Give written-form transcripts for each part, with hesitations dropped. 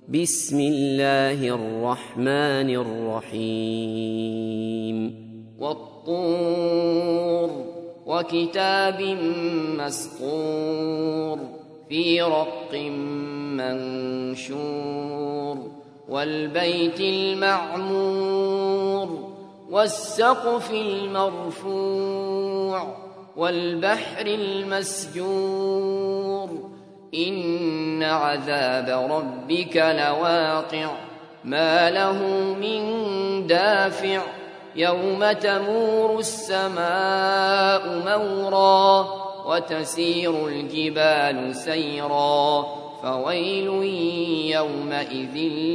بسم الله الرحمن الرحيم والطور وكتاب مسطور في رق منشور والبيت المعمور والسقف المرفوع والبحر المسجور إن عذاب ربك لواقع ما له من دافع يوم تمور السماء مورا وتسير الجبال سيرا فويل يومئذ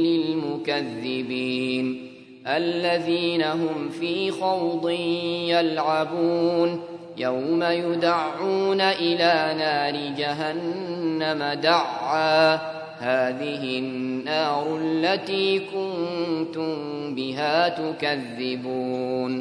للمكذبين الذين هم في خوض يلعبون يوم يدعون إلى نار جهنم دعا هذه النار التي كنتم بها تكذبون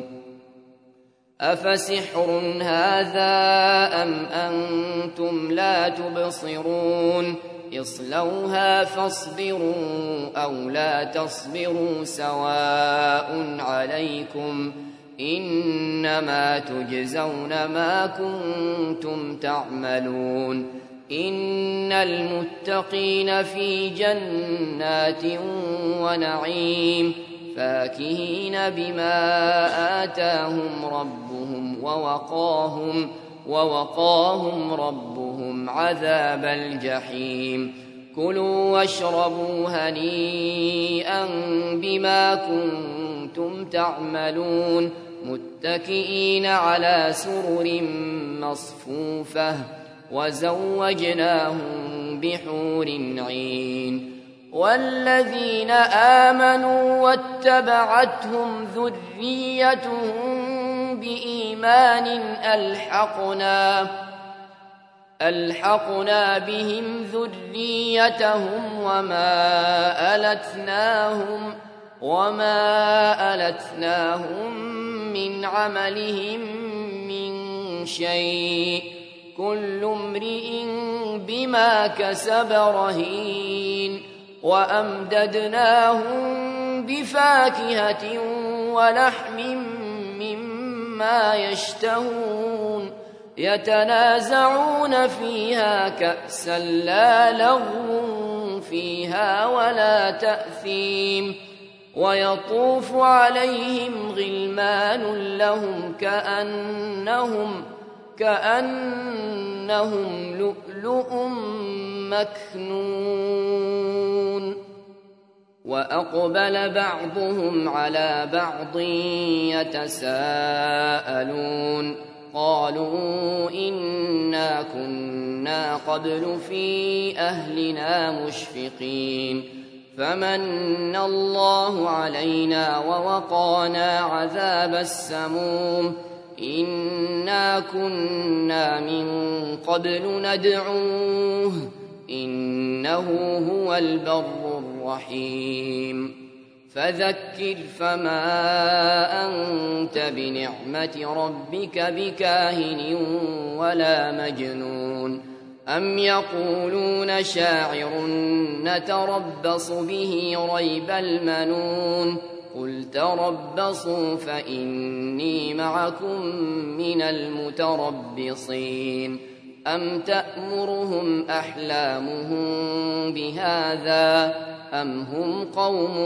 أفسحر هذا أم أنتم لا تبصرون اصلوها فاصبروا أو لا تصبروا سواء عليكم إنما تجزون ما كنتم تعملون إن المتقين في جنات ونعيم فاكهين بما آتاهم ربهم ووقاهم ربهم عذاب الجحيم كلوا واشربوا هنيئا بما كنتم تعملون متكئين على سرر مصفوفة وزوجناهم بحور عين والذين آمنوا واتبعتهم ذريتهم بإيمان ألحقنا بهم ذريتهم وما ألتناهم من عملهم من شيء كل امرئ بما كسب رهين وأمددناهم بفاكهة ولحم مما يشتهون يتنازعون فيها كأسا لا لغو فيها ولا تأثيم ويطوف عليهم غلمان لهم كأنهم لؤلؤ مكنون وأقبل بعضهم على بعض يتساءلون قالوا إنا كنا قبل في أهلنا مشفقين فمن الله علينا ووقانا عذاب السموم إنا كنا من قبل ندعوه إنه هو البر الرحيم فذكر فما أنت بنعمة ربك بكاهن ولا مجنون أم يقولون شاعر نتربص به ريب المنون قل تربصوا فإني معكم من المتربصين أم تأمرهم أحلامهم بهذا أم هم قوم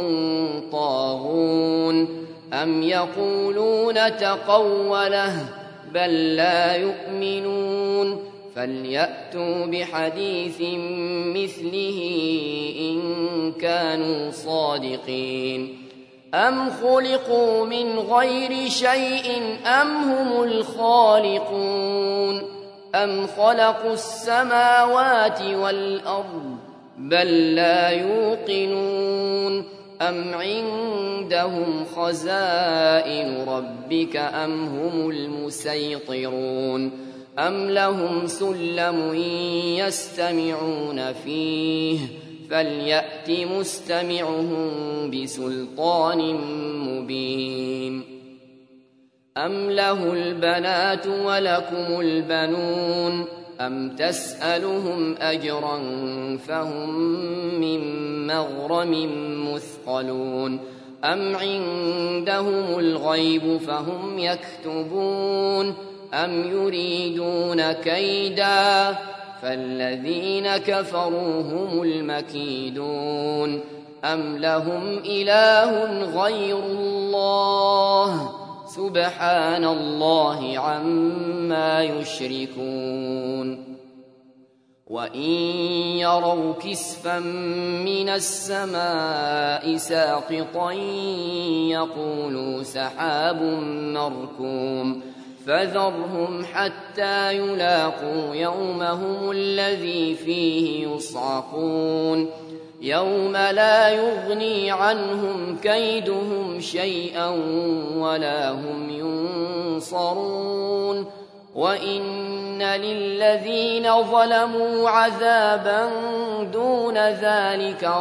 طاغون أم يقولون تقوله بل لا يؤمنون فليأتوا بحديث مثله إن كانوا صادقين أم خلقوا من غير شيء أم هم الخالقون أم خلقوا السماوات والأرض بل لا يوقنون أم عندهم خزائن ربك أم هم المسيطرون أم لهم سلم يستمعون فيه فليأت مستمعهم بسلطان مبين أم له البنات ولكم البنون أم تسألهم أجرا فهم من مغرم مثقلون أم عندهم الغيب فهم يكتبون أم يريدون كيدا فالذين كفروا هم المكيدون أم لهم إله غير الله سبحان الله عما يشركون وإن يروا كسفا من السماء ساقطا يقولوا سحاب مركوم فذرهم حتى يلاقوا يومهم الذي فيه يصعقون يوم لا يغني عنهم كيدهم شيئا ولا هم ينصرون وإن للذين ظلموا عذابا دون ذلك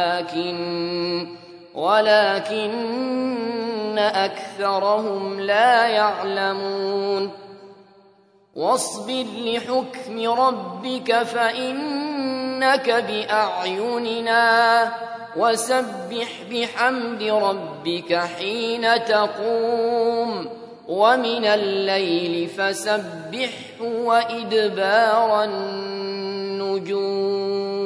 ولكن أكثرهم لا يعلمون واصبر لحكم ربك فإنك بأعيننا وسبح بحمد ربك حين تقوم ومن الليل فسبحه وإدبار النجوم